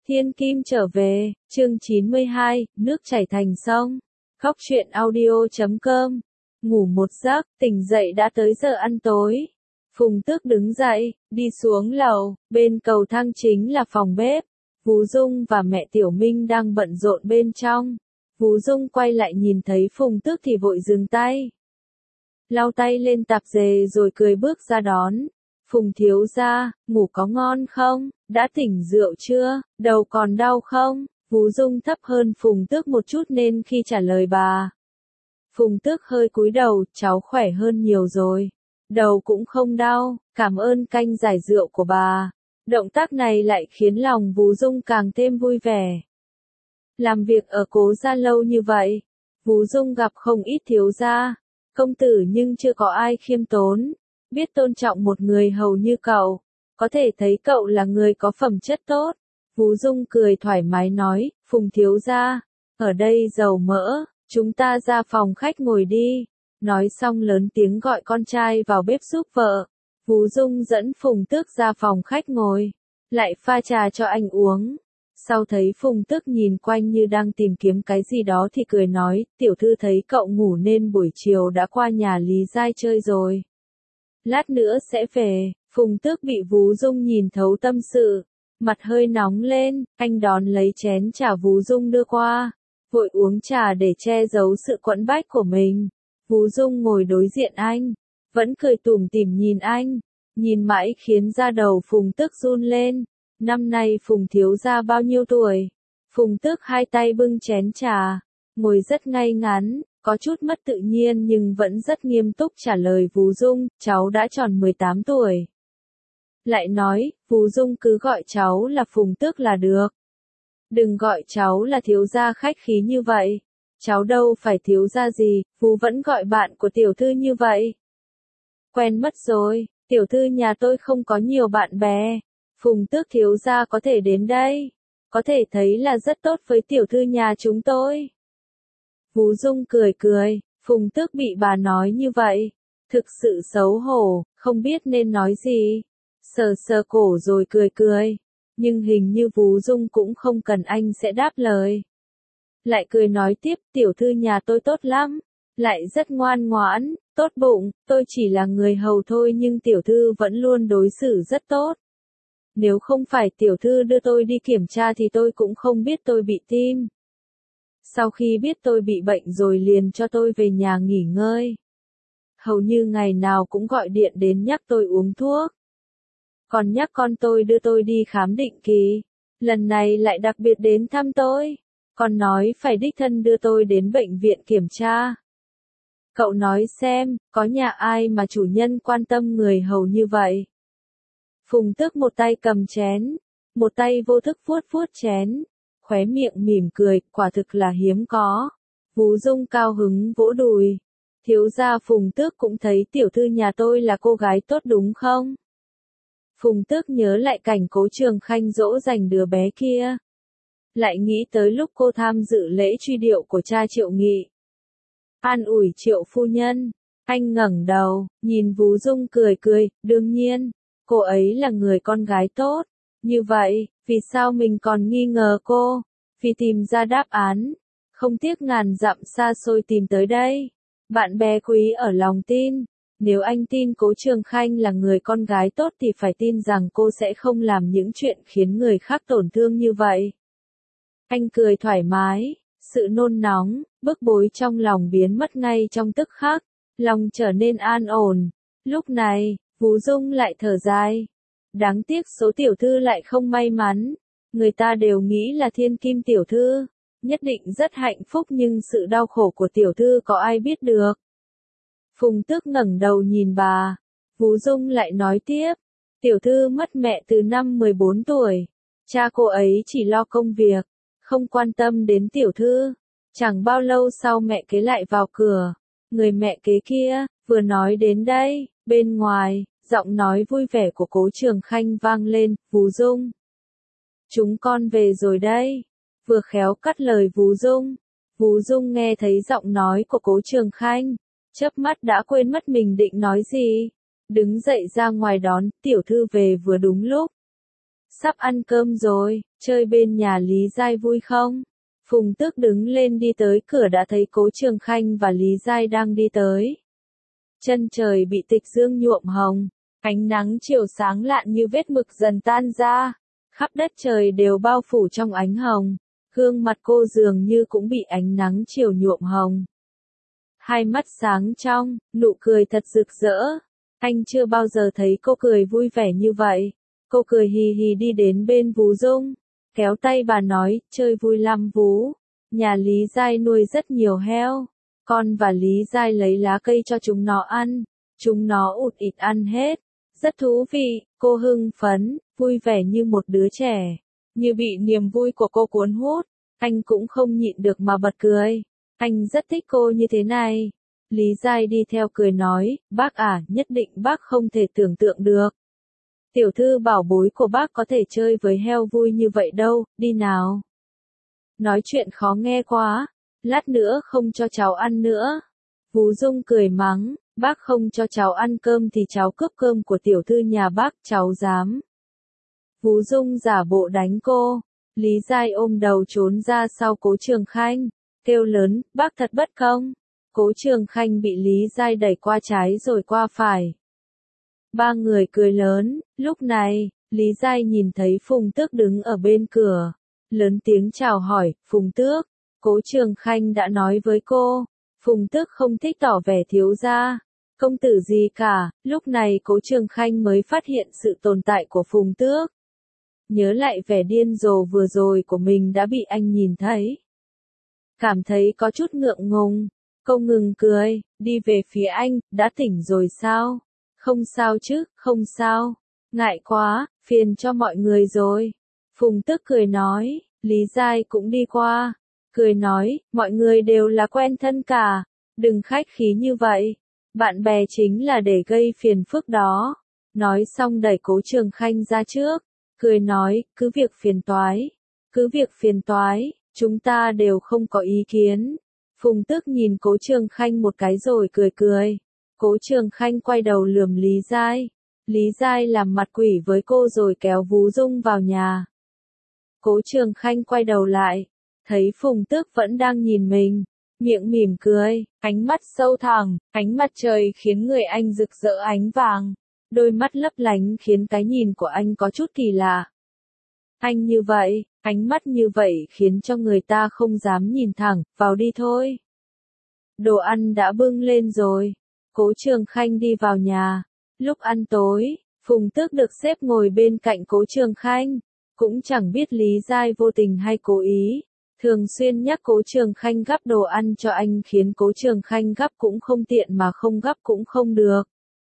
Thiên Kim trở về, chương 92, nước chảy thành sông. Khóc chuyện audio.com. Ngủ một giấc, tỉnh dậy đã tới giờ ăn tối. Phùng Tước đứng dậy, đi xuống lầu, bên cầu thang chính là phòng bếp. Vú Dung và mẹ Tiểu Minh đang bận rộn bên trong. Vú Dung quay lại nhìn thấy Phùng Tước thì vội dừng tay. Lau tay lên tạp dề rồi cười bước ra đón. Phùng thiếu gia, ngủ có ngon không? Đã tỉnh rượu chưa? Đầu còn đau không? Vú Dung thấp hơn Phùng Tước một chút nên khi trả lời bà. Phùng Tước hơi cúi đầu, cháu khỏe hơn nhiều rồi. Đầu cũng không đau, cảm ơn canh giải rượu của bà. Động tác này lại khiến lòng Vú Dung càng thêm vui vẻ. Làm việc ở Cố gia lâu như vậy, Vú Dung gặp không ít thiếu gia, công tử nhưng chưa có ai khiêm tốn, biết tôn trọng một người hầu như cậu, có thể thấy cậu là người có phẩm chất tốt. Vú Dung cười thoải mái nói, Phùng thiếu gia, ở đây dầu mỡ, chúng ta ra phòng khách ngồi đi. Nói xong lớn tiếng gọi con trai vào bếp giúp vợ. Vú Dung dẫn Phùng Tước ra phòng khách ngồi, lại pha trà cho anh uống. Sau thấy Phùng Tước nhìn quanh như đang tìm kiếm cái gì đó thì cười nói, tiểu thư thấy cậu ngủ nên buổi chiều đã qua nhà Lý Giai chơi rồi. Lát nữa sẽ về. Phùng Tước bị Vú Dung nhìn thấu tâm sự, mặt hơi nóng lên, anh đón lấy chén trà Vú Dung đưa qua, vội uống trà để che giấu sự quẫn bách của mình. Vú Dung ngồi đối diện anh, vẫn cười tủm tỉm nhìn anh, nhìn mãi khiến da đầu Phùng Tước run lên. Năm nay Phùng thiếu gia bao nhiêu tuổi? Phùng Tước hai tay bưng chén trà, ngồi rất ngay ngắn, có chút mất tự nhiên nhưng vẫn rất nghiêm túc trả lời Vú Dung, cháu đã tròn 18 tuổi. Lại nói, Vú Dung cứ gọi cháu là Phùng Tước là được. Đừng gọi cháu là thiếu gia khách khí như vậy. Cháu đâu phải thiếu gia gì, Vú vẫn gọi bạn của tiểu thư như vậy. Quen mất rồi, tiểu thư nhà tôi không có nhiều bạn bè. Phùng Tước thiếu gia có thể đến đây, có thể thấy là rất tốt với tiểu thư nhà chúng tôi. Vú Dung cười cười, Phùng Tước bị bà nói như vậy, thực sự xấu hổ, không biết nên nói gì. Sờ sờ cổ rồi cười cười, nhưng hình như Vú Dung cũng không cần anh sẽ đáp lời. Lại cười nói tiếp, tiểu thư nhà tôi tốt lắm, lại rất ngoan ngoãn, tốt bụng, tôi chỉ là người hầu thôi nhưng tiểu thư vẫn luôn đối xử rất tốt. Nếu không phải tiểu thư đưa tôi đi kiểm tra thì tôi cũng không biết tôi bị tim. Sau khi biết tôi bị bệnh rồi liền cho tôi về nhà nghỉ ngơi. Hầu như ngày nào cũng gọi điện đến nhắc tôi uống thuốc. Còn nhắc con tôi đưa tôi đi khám định kỳ. Lần này lại đặc biệt đến thăm tôi. Còn nói phải đích thân đưa tôi đến bệnh viện kiểm tra. Cậu nói xem, có nhà ai mà chủ nhân quan tâm người hầu như vậy? Phùng Tước một tay cầm chén, một tay vô thức vuốt vuốt chén, khóe miệng mỉm cười, quả thực là hiếm có. Vú Dung cao hứng vỗ đùi. Thiếu gia Phùng Tước cũng thấy tiểu thư nhà tôi là cô gái tốt đúng không? Phùng Tước nhớ lại cảnh Cố Trường Khanh dỗ dành đứa bé kia. Lại nghĩ tới lúc cô tham dự lễ truy điệu của cha Triệu Nghị. An ủi Triệu phu nhân, anh ngẩng đầu, nhìn Vú Dung cười cười, đương nhiên, cô ấy là người con gái tốt. Như vậy, vì sao mình còn nghi ngờ cô? Vì tìm ra đáp án, không tiếc ngàn dặm xa xôi tìm tới đây. Bạn bè quý ở lòng tin, nếu anh tin Cố Trường Khanh là người con gái tốt thì phải tin rằng cô sẽ không làm những chuyện khiến người khác tổn thương như vậy. Anh cười thoải mái, sự nôn nóng, bức bối trong lòng biến mất ngay trong tức khắc, lòng trở nên an ổn. Lúc này, Vú Dung lại thở dài. Đáng tiếc số tiểu thư lại không may mắn, người ta đều nghĩ là thiên kim tiểu thư, nhất định rất hạnh phúc nhưng sự đau khổ của tiểu thư có ai biết được. Phùng Tước ngẩng đầu nhìn bà, Vú Dung lại nói tiếp, tiểu thư mất mẹ từ năm 14 tuổi, cha cô ấy chỉ lo công việc, không quan tâm đến tiểu thư. Chẳng bao lâu sau mẹ kế lại vào cửa, người mẹ kế kia, vừa nói đến đây, bên ngoài, giọng nói vui vẻ của Cố Trường Khanh vang lên, Vú Dung. Chúng con về rồi đây, vừa khéo cắt lời Vú Dung. Vú Dung nghe thấy giọng nói của Cố Trường Khanh, chớp mắt đã quên mất mình định nói gì. Đứng dậy ra ngoài đón, tiểu thư về vừa đúng lúc. Sắp ăn cơm rồi, Chơi bên nhà Lý Giai vui không? Phùng Tước đứng lên đi tới cửa đã thấy Cố Trường Khanh và Lý Giai đang đi tới. Chân trời bị tịch dương nhuộm hồng, ánh nắng chiều sáng lạn như vết mực dần tan ra, khắp đất trời đều bao phủ trong ánh hồng, gương mặt cô dường như cũng bị ánh nắng chiều nhuộm hồng. Hai mắt sáng trong, nụ cười thật rực rỡ, anh chưa bao giờ thấy cô cười vui vẻ như vậy. Cô cười hì hì đi đến bên Vú Dung, kéo tay bà nói, chơi vui lắm Vú, nhà Lý Giai nuôi rất nhiều heo, con và Lý Giai lấy lá cây cho chúng nó ăn, chúng nó ụt ịt ăn hết, rất thú vị. Cô hưng phấn, vui vẻ như một đứa trẻ, như bị niềm vui của cô cuốn hút, anh cũng không nhịn được mà bật cười, anh rất thích cô như thế này. Lý Giai đi theo cười nói, bác à, nhất định bác không thể tưởng tượng được. Tiểu thư bảo bối của bác có thể chơi với heo vui như vậy đâu, đi nào. Nói chuyện khó nghe quá, lát nữa không cho cháu ăn nữa. Vú Dung cười mắng, bác không cho cháu ăn cơm thì cháu cướp cơm của tiểu thư nhà bác, cháu dám. Vú Dung giả bộ đánh cô, Lý Giai ôm đầu trốn ra sau Cố Trường Khanh, kêu lớn, bác thật bất công. Cố Trường Khanh bị Lý Giai đẩy qua trái rồi qua phải. Ba người cười lớn, lúc này, Lý Giai nhìn thấy Phùng Tước đứng ở bên cửa, lớn tiếng chào hỏi, Phùng Tước, Cố Trường Khanh đã nói với cô. Phùng Tước không thích tỏ vẻ thiếu gia, công tử gì cả, lúc này Cố Trường Khanh mới phát hiện sự tồn tại của Phùng Tước. Nhớ lại vẻ điên rồ vừa rồi của mình đã bị anh nhìn thấy. Cảm thấy có chút ngượng ngùng, cô ngừng cười, đi về phía anh, đã tỉnh rồi sao? Không sao chứ, không sao. Ngại quá, phiền cho mọi người rồi. Phùng Tước cười nói, Lý Giai cũng đi qua. Cười nói, mọi người đều là quen thân cả. Đừng khách khí như vậy. Bạn bè chính là để gây phiền phức đó. Nói xong đẩy Cố Trường Khanh ra trước. Cười nói, cứ việc phiền toái. Cứ việc phiền toái, chúng ta đều không có ý kiến. Phùng Tước nhìn Cố Trường Khanh một cái rồi cười cười. Cố Trường Khanh quay đầu lườm Lý Giai. Lý Giai làm mặt quỷ với cô rồi kéo Vú Dung vào nhà. Cố Trường Khanh quay đầu lại, thấy Phùng Tước vẫn đang nhìn mình, miệng mỉm cười, ánh mắt sâu thẳm, ánh mặt trời khiến người anh rực rỡ ánh vàng, đôi mắt lấp lánh khiến cái nhìn của anh có chút kỳ lạ. Anh như vậy, ánh mắt như vậy khiến cho người ta không dám nhìn thẳng, vào đi thôi. Đồ ăn đã bưng lên rồi. Cố Trường Khanh đi vào nhà. Lúc ăn tối, Phùng Tước được xếp ngồi bên cạnh Cố Trường Khanh. Cũng chẳng biết Lý Giai vô tình hay cố ý. Thường xuyên nhắc Cố Trường Khanh gắp đồ ăn cho anh khiến Cố Trường Khanh gắp cũng không tiện mà không gắp cũng không được.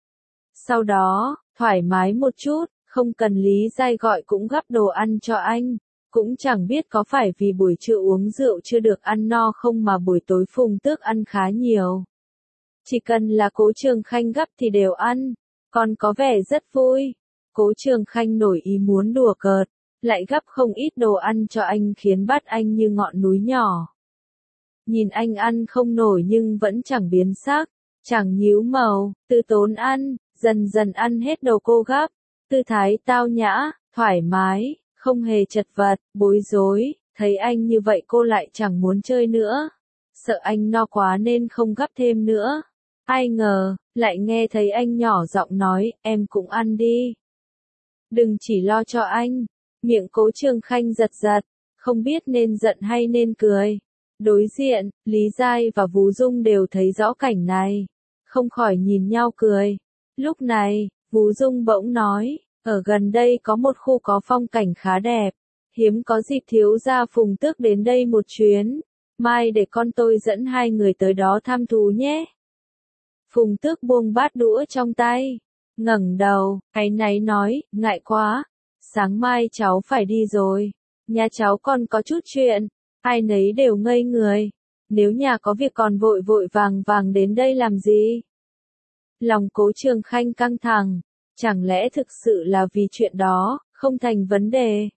Sau đó, thoải mái một chút, không cần Lý Giai gọi cũng gắp đồ ăn cho anh. Cũng chẳng biết có phải vì buổi trưa uống rượu chưa được ăn no không mà buổi tối Phùng Tước ăn khá nhiều. Chỉ cần là Cố Trường Khanh gắp thì đều ăn, còn có vẻ rất vui. Cố Trường Khanh nổi ý muốn đùa cợt, lại gắp không ít đồ ăn cho anh khiến bát anh như ngọn núi nhỏ. Nhìn anh ăn không nổi nhưng vẫn chẳng biến sắc, chẳng nhíu màu, từ tốn ăn, dần dần ăn hết đồ cô gắp, tư thái tao nhã, thoải mái, không hề chật vật, bối rối, thấy anh như vậy cô lại chẳng muốn chơi nữa. Sợ anh no quá nên không gắp thêm nữa. Ai ngờ, lại nghe thấy anh nhỏ giọng nói, em cũng ăn đi. Đừng chỉ lo cho anh. Miệng Cố Trường Khanh giật giật, không biết nên giận hay nên cười. Đối diện, Lý Giai và Vú Dung đều thấy rõ cảnh này. Không khỏi nhìn nhau cười. Lúc này, Vú Dung bỗng nói, ở gần đây có một khu có phong cảnh khá đẹp. Hiếm có dịp thiếu gia Phùng Tước đến đây một chuyến. Mai để con tôi dẫn hai người tới đó thăm thú nhé. Phùng Tước buông bát đũa trong tay, ngẩng đầu, áy náy nói, ngại quá, sáng mai cháu phải đi rồi, nhà cháu còn có chút chuyện, ai nấy đều ngây người, nếu nhà có việc còn vội vội vàng vàng đến đây làm gì? Lòng Cố Trường Khanh căng thẳng, chẳng lẽ thực sự là vì chuyện đó, không thành vấn đề.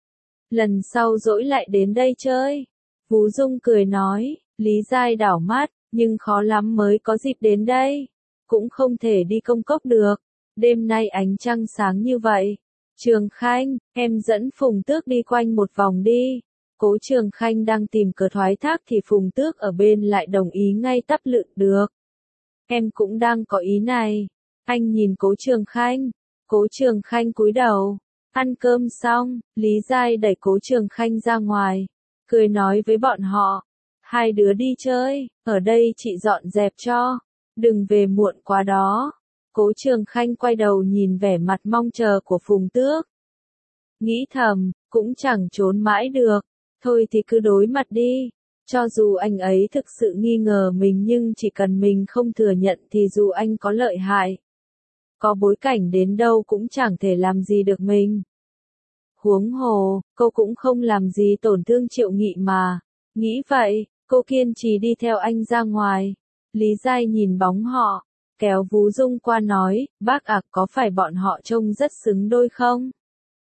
Lần sau dỗi lại đến đây chơi. Vú Dung cười nói, Lý Giai đảo mắt, nhưng khó lắm mới có dịp đến đây. Cũng không thể đi công cốc được. Đêm nay ánh trăng sáng như vậy. Trường Khanh, em dẫn Phùng Tước đi quanh một vòng đi. Cố Trường Khanh đang tìm cớ thoái thác thì Phùng Tước ở bên lại đồng ý ngay tắp lự được. Em cũng đang có ý này. Anh nhìn Cố Trường Khanh. Cố Trường Khanh cúi đầu. Ăn cơm xong, Lý Giai đẩy Cố Trường Khanh ra ngoài. Cười nói với bọn họ. Hai đứa đi chơi, ở đây chị dọn dẹp cho. Đừng về muộn quá đó. Cố Trường Khanh quay đầu nhìn vẻ mặt mong chờ của Phùng Tước. Nghĩ thầm, cũng chẳng trốn mãi được. Thôi thì cứ đối mặt đi. Cho dù anh ấy thực sự nghi ngờ mình nhưng chỉ cần mình không thừa nhận thì dù anh có lợi hại, có bối cảnh đến đâu cũng chẳng thể làm gì được mình. Huống hồ, cô cũng không làm gì tổn thương Triệu Nghị mà. Nghĩ vậy, cô kiên trì đi theo anh ra ngoài. Lý Giai nhìn bóng họ, kéo Vú Dung qua nói, bác ạ, có phải bọn họ trông rất xứng đôi không?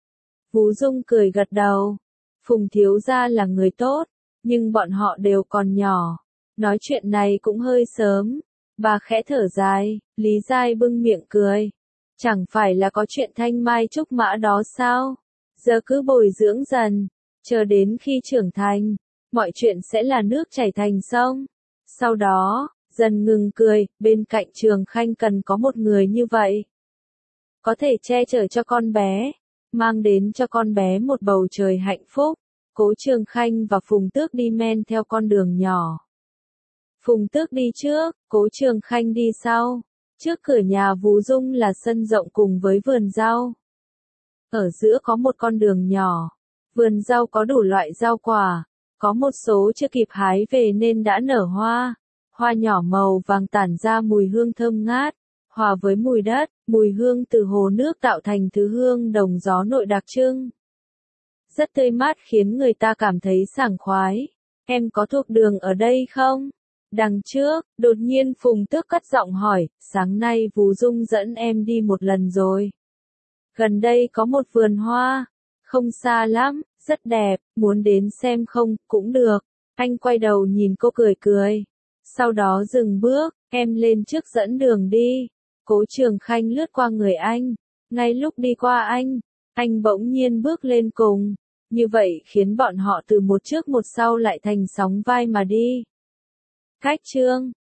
Vú Dung cười gật đầu. Phùng thiếu gia là người tốt, nhưng bọn họ đều còn nhỏ. Nói chuyện này cũng hơi sớm. Bà khẽ thở dài, Lý Giai bưng miệng cười. Chẳng phải là có chuyện thanh mai trúc mã đó sao? Giờ cứ bồi dưỡng dần, chờ đến khi trưởng thành, mọi chuyện sẽ là nước chảy thành sông. Sau đó, dần ngừng cười, bên cạnh Trường Khanh cần có một người như vậy. Có thể che chở cho con bé, mang đến cho con bé một bầu trời hạnh phúc. Cố Trường Khanh và Phùng Tước đi men theo con đường nhỏ. Phùng Tước đi trước, Cố Trường Khanh đi sau. Trước cửa nhà Vú Dung là sân rộng cùng với vườn rau. Ở giữa có một con đường nhỏ. Vườn rau có đủ loại rau quả. Có một số chưa kịp hái về nên đã nở hoa. Hoa nhỏ màu vàng tản ra mùi hương thơm ngát. Hòa với mùi đất, mùi hương từ hồ nước tạo thành thứ hương đồng gió nội đặc trưng. Rất tươi mát khiến người ta cảm thấy sảng khoái. Em có thuộc đường ở đây không? Đằng trước, đột nhiên Phùng Tước cất giọng hỏi, sáng nay Vú Dung dẫn em đi một lần rồi. Gần đây có một vườn hoa, không xa lắm, rất đẹp, muốn đến xem không, cũng được. Anh quay đầu nhìn cô cười cười. Sau đó dừng bước, em lên trước dẫn đường đi. Cố Trường Khanh lướt qua người anh. Ngay lúc đi qua anh bỗng nhiên bước lên cùng. Như vậy khiến bọn họ từ một trước một sau lại thành sóng vai mà đi. Cách chương